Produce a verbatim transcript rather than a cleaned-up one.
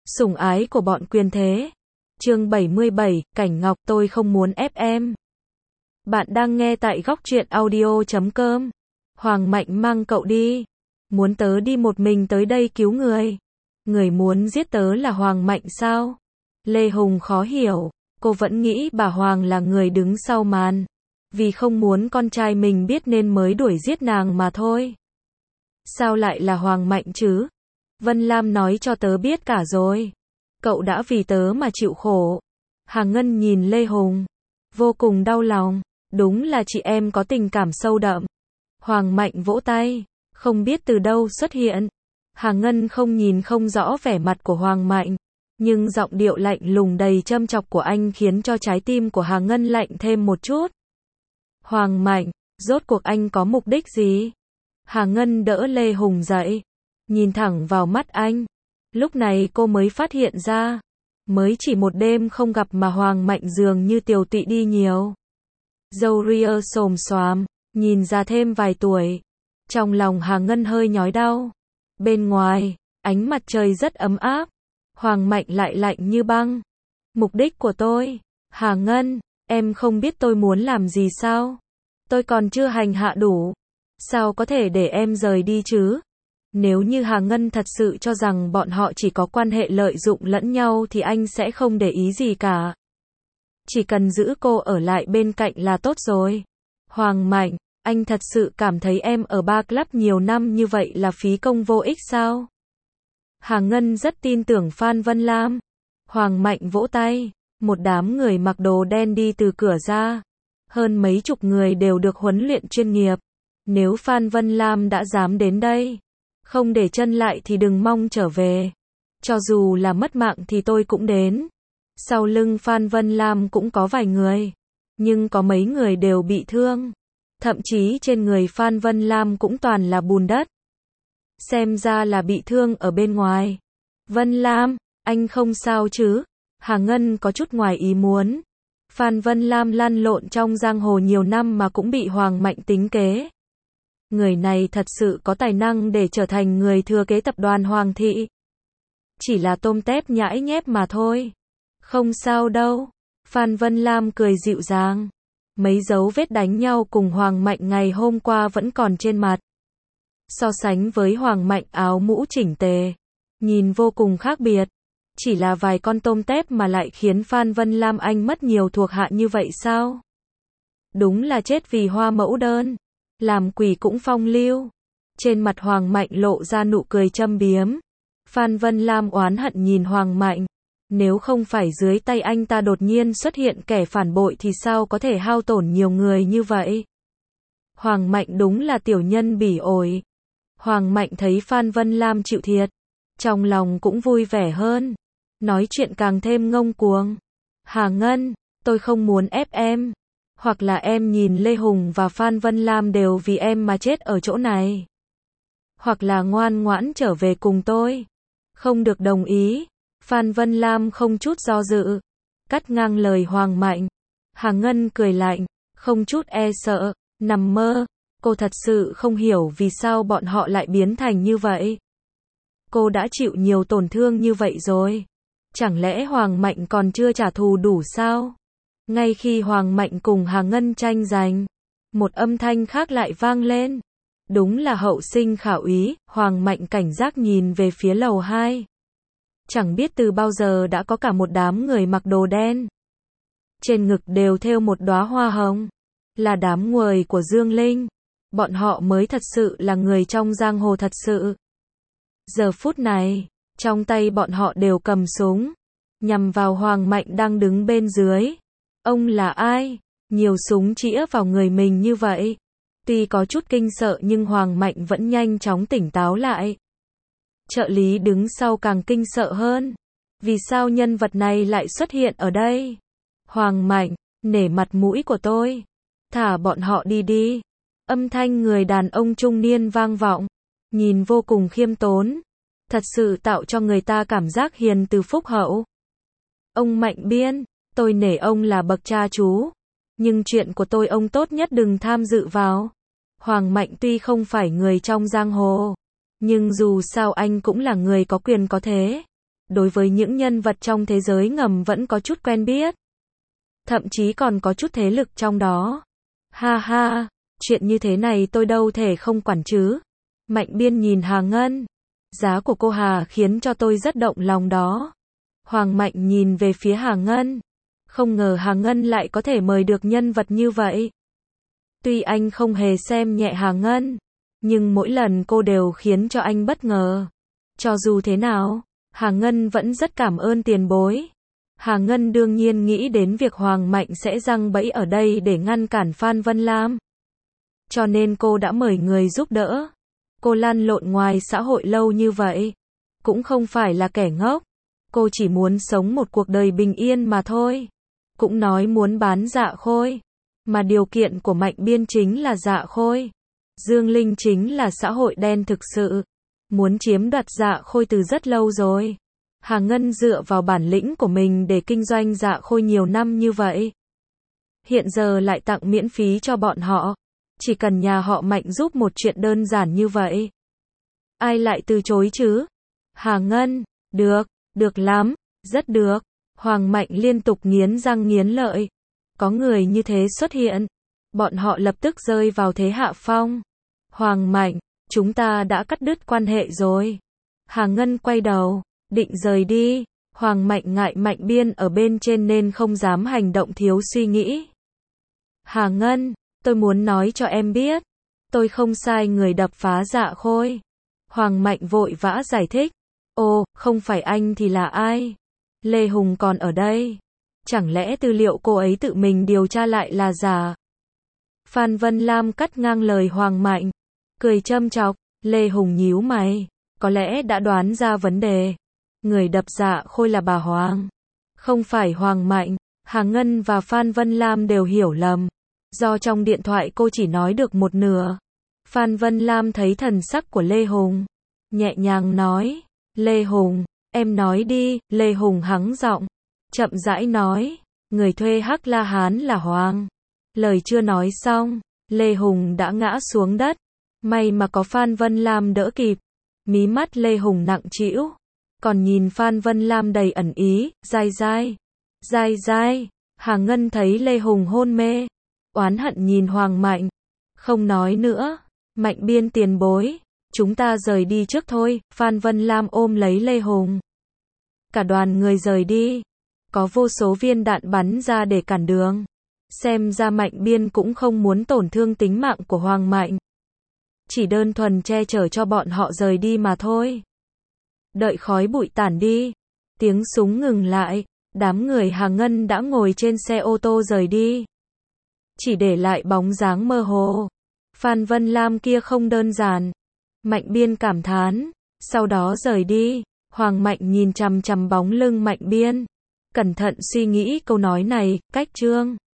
Sủng ái của bọn quyền thế. Chương bảy mươi bảy, Cảnh Ngọc, tôi không muốn ép em. Bạn đang nghe tại góc truyện audio chấm com. Hoàng Mạnh mang cậu đi. Muốn tớ đi một mình tới đây cứu người. Người muốn giết tớ là Hoàng Mạnh sao? Lê Hùng khó hiểu. Cô vẫn nghĩ bà Hoàng là người đứng sau màn. Vì không muốn con trai mình biết nên mới đuổi giết nàng mà thôi. Sao lại là Hoàng Mạnh chứ? Vân Lam nói cho tớ biết cả rồi. Cậu đã vì tớ mà chịu khổ. Hà Ngân nhìn Lê Hùng. Vô cùng đau lòng. Đúng là chị em có tình cảm sâu đậm. Hoàng Mạnh vỗ tay. Không biết từ đâu xuất hiện. Hà Ngân không nhìn không rõ vẻ mặt của Hoàng Mạnh. Nhưng giọng điệu lạnh lùng đầy châm chọc của anh khiến cho trái tim của Hà Ngân lạnh thêm một chút. Hoàng Mạnh, rốt cuộc anh có mục đích gì? Hà Ngân đỡ Lê Hùng dậy. Nhìn thẳng vào mắt anh. Lúc này cô mới phát hiện ra. Mới chỉ một đêm không gặp mà Hoàng Mạnh dường như tiều tụy đi nhiều. Râu ria xồm xoàm, nhìn ra thêm vài tuổi. Trong lòng Hà Ngân hơi nhói đau. Bên ngoài, ánh mặt trời rất ấm áp. Hoàng Mạnh lại lạnh như băng. Mục đích của tôi, Hà Ngân, em không biết tôi muốn làm gì sao? Tôi còn chưa hành hạ đủ. Sao có thể để em rời đi chứ? Nếu như Hà Ngân thật sự cho rằng bọn họ chỉ có quan hệ lợi dụng lẫn nhau thì anh sẽ không để ý gì cả. Chỉ cần giữ cô ở lại bên cạnh là tốt rồi. Hoàng Mạnh, anh thật sự cảm thấy em ở bar club nhiều năm như vậy là phí công vô ích sao? Hà Ngân rất tin tưởng Phan Vân Lam. Hoàng Mạnh vỗ tay. Một đám người mặc đồ đen đi từ cửa ra. Hơn mấy chục người đều được huấn luyện chuyên nghiệp. Nếu Phan Vân Lam đã dám đến đây, không để chân lại thì đừng mong trở về. Cho dù là mất mạng thì tôi cũng đến. Sau lưng Phan Vân Lam cũng có vài người. Nhưng có mấy người đều bị thương. Thậm chí trên người Phan Vân Lam cũng toàn là bùn đất. Xem ra là bị thương ở bên ngoài. Vân Lam, anh không sao chứ? Hà Ngân có chút ngoài ý muốn. Phan Vân Lam lăn lộn trong giang hồ nhiều năm mà cũng bị Hoàng Mạnh tính kế. Người này thật sự có tài năng để trở thành người thừa kế tập đoàn Hoàng thị. Chỉ là tôm tép nhãi nhép mà thôi. Không sao đâu. Phan Vân Lam cười dịu dàng. Mấy dấu vết đánh nhau cùng Hoàng Mạnh ngày hôm qua vẫn còn trên mặt. So sánh với Hoàng Mạnh áo mũ chỉnh tề, nhìn vô cùng khác biệt. Chỉ là vài con tôm tép mà lại khiến Phan Vân Lam anh mất nhiều thuộc hạ như vậy sao? Đúng là chết vì hoa mẫu đơn. Làm quỷ cũng phong lưu. Trên mặt Hoàng Mạnh lộ ra nụ cười châm biếm. Phan Vân Lam oán hận nhìn Hoàng Mạnh. Nếu không phải dưới tay anh ta đột nhiên xuất hiện kẻ phản bội thì sao có thể hao tổn nhiều người như vậy? Hoàng Mạnh đúng là tiểu nhân bỉ ổi. Hoàng Mạnh thấy Phan Vân Lam chịu thiệt. Trong lòng cũng vui vẻ hơn. Nói chuyện càng thêm ngông cuồng. Hà Ngân, tôi không muốn ép em. Hoặc là em nhìn Lê Hùng và Phan Vân Lam đều vì em mà chết ở chỗ này. Hoặc là ngoan ngoãn trở về cùng tôi. Không được đồng ý. Phan Vân Lam không chút do dự. Cắt ngang lời Hoàng Mạnh. Hà Ngân cười lạnh. Không chút e sợ. Nằm mơ. Cô thật sự không hiểu vì sao bọn họ lại biến thành như vậy. Cô đã chịu nhiều tổn thương như vậy rồi. Chẳng lẽ Hoàng Mạnh còn chưa trả thù đủ sao? Ngay khi Hoàng Mạnh cùng Hà Ngân tranh giành, một âm thanh khác lại vang lên. Đúng là hậu sinh khảo ý. Hoàng Mạnh cảnh giác nhìn về phía lầu hai. Chẳng biết từ bao giờ đã có cả một đám người mặc đồ đen. Trên ngực đều thêu một đóa hoa hồng. Là đám nguồi của Dương Linh. Bọn họ mới thật sự là người trong giang hồ thật sự. Giờ phút này, trong tay bọn họ đều cầm súng. Nhằm vào Hoàng Mạnh đang đứng bên dưới. Ông là ai? Nhiều súng chĩa vào người mình như vậy. Tuy có chút kinh sợ nhưng Hoàng Mạnh vẫn nhanh chóng tỉnh táo lại. Trợ lý đứng sau càng kinh sợ hơn. Vì sao nhân vật này lại xuất hiện ở đây? Hoàng Mạnh, nể mặt mũi của tôi. Thả bọn họ đi đi. Âm thanh người đàn ông trung niên vang vọng. Nhìn vô cùng khiêm tốn. Thật sự tạo cho người ta cảm giác hiền từ phúc hậu. Ông Mạnh Biên, tôi nể ông là bậc cha chú. Nhưng chuyện của tôi ông tốt nhất đừng tham dự vào. Hoàng Mạnh tuy không phải người trong giang hồ. Nhưng dù sao anh cũng là người có quyền có thế. đối với những nhân vật trong thế giới ngầm vẫn có chút quen biết. Thậm chí còn có chút thế lực trong đó. Ha ha, chuyện như thế này tôi đâu thể không quản chứ. Mạnh Biên nhìn Hà Ngân. Giá của cô Hà khiến cho tôi rất động lòng đó. Hoàng Mạnh nhìn về phía Hà Ngân. Không ngờ Hà Ngân lại có thể mời được nhân vật như vậy. Tuy anh không hề xem nhẹ Hà Ngân, nhưng mỗi lần cô đều khiến cho anh bất ngờ. Cho dù thế nào, Hà Ngân vẫn rất cảm ơn tiền bối. Hà Ngân đương nhiên nghĩ đến việc Hoàng Mạnh sẽ giăng bẫy ở đây để ngăn cản Phan Vân Lam. Cho nên cô đã mời người giúp đỡ. Cô lăn lộn ngoài xã hội lâu như vậy, cũng không phải là kẻ ngốc. Cô chỉ muốn sống một cuộc đời bình yên mà thôi. Cũng nói muốn bán Dạ Khôi. Mà điều kiện của Mạnh Biên chính là Dạ Khôi. Dương Linh chính là xã hội đen thực sự. Muốn chiếm đoạt Dạ Khôi từ rất lâu rồi. Hà Ngân dựa vào bản lĩnh của mình để kinh doanh Dạ Khôi nhiều năm như vậy. Hiện giờ lại tặng miễn phí cho bọn họ. Chỉ cần nhà họ Mạnh giúp một chuyện đơn giản như vậy. Ai lại từ chối chứ? Hà Ngân, được, được lắm, rất được. Hoàng Mạnh liên tục nghiến răng nghiến lợi. Có người như thế xuất hiện, bọn họ lập tức rơi vào thế hạ phong. Hoàng Mạnh, chúng ta đã cắt đứt quan hệ rồi. Hà Ngân quay đầu, định rời đi. Hoàng Mạnh ngại Mạnh Biên ở bên trên nên không dám hành động thiếu suy nghĩ. Hà Ngân, tôi muốn nói cho em biết, tôi không sai người đập phá Dạ Khôi. Hoàng Mạnh vội vã giải thích. Ồ, không phải anh thì là ai? Lê Hùng còn ở đây. Chẳng lẽ tư liệu cô ấy tự mình điều tra lại là giả? Phan Vân Lam cắt ngang lời Hoàng Mạnh, cười châm chọc. Lê Hùng nhíu mày, có lẽ đã đoán ra vấn đề. Người đập Dạ Khôi là bà Hoàng, không phải Hoàng Mạnh. Hà Ngân và Phan Vân Lam đều hiểu lầm, do trong điện thoại cô chỉ nói được một nửa. Phan Vân Lam thấy thần sắc của Lê Hùng, nhẹ nhàng nói. Lê Hùng, em nói đi. Lê Hùng hắng giọng, chậm rãi nói. Người thuê Hắc La Hán là Hoàng. Lời chưa nói xong, Lê Hùng đã ngã xuống đất. May mà có Phan Vân Lam đỡ kịp. Mí mắt Lê Hùng nặng trĩu, còn nhìn Phan Vân Lam đầy ẩn ý. Dai dai, dai dai. Hà Ngân thấy Lê Hùng hôn mê, oán hận nhìn Hoàng Mạnh, không nói nữa. Mạnh Biên tiền bối, chúng ta rời đi trước thôi. Phan Vân Lam ôm lấy Lê Hùng. Cả đoàn người rời đi. Có vô số viên đạn bắn ra để cản đường. Xem ra Mạnh Biên cũng không muốn tổn thương tính mạng của Hoàng Mạnh. Chỉ đơn thuần che chở cho bọn họ rời đi mà thôi. Đợi khói bụi tản đi, tiếng súng ngừng lại, đám người Hà Ngân đã ngồi trên xe ô tô rời đi. Chỉ để lại bóng dáng mơ hồ. Phan Vân Lam kia không đơn giản. Mạnh Biên cảm thán, sau đó rời đi. Hoàng Mạnh nhìn chằm chằm bóng lưng Mạnh Biên, cẩn thận suy nghĩ câu nói này. Cách chương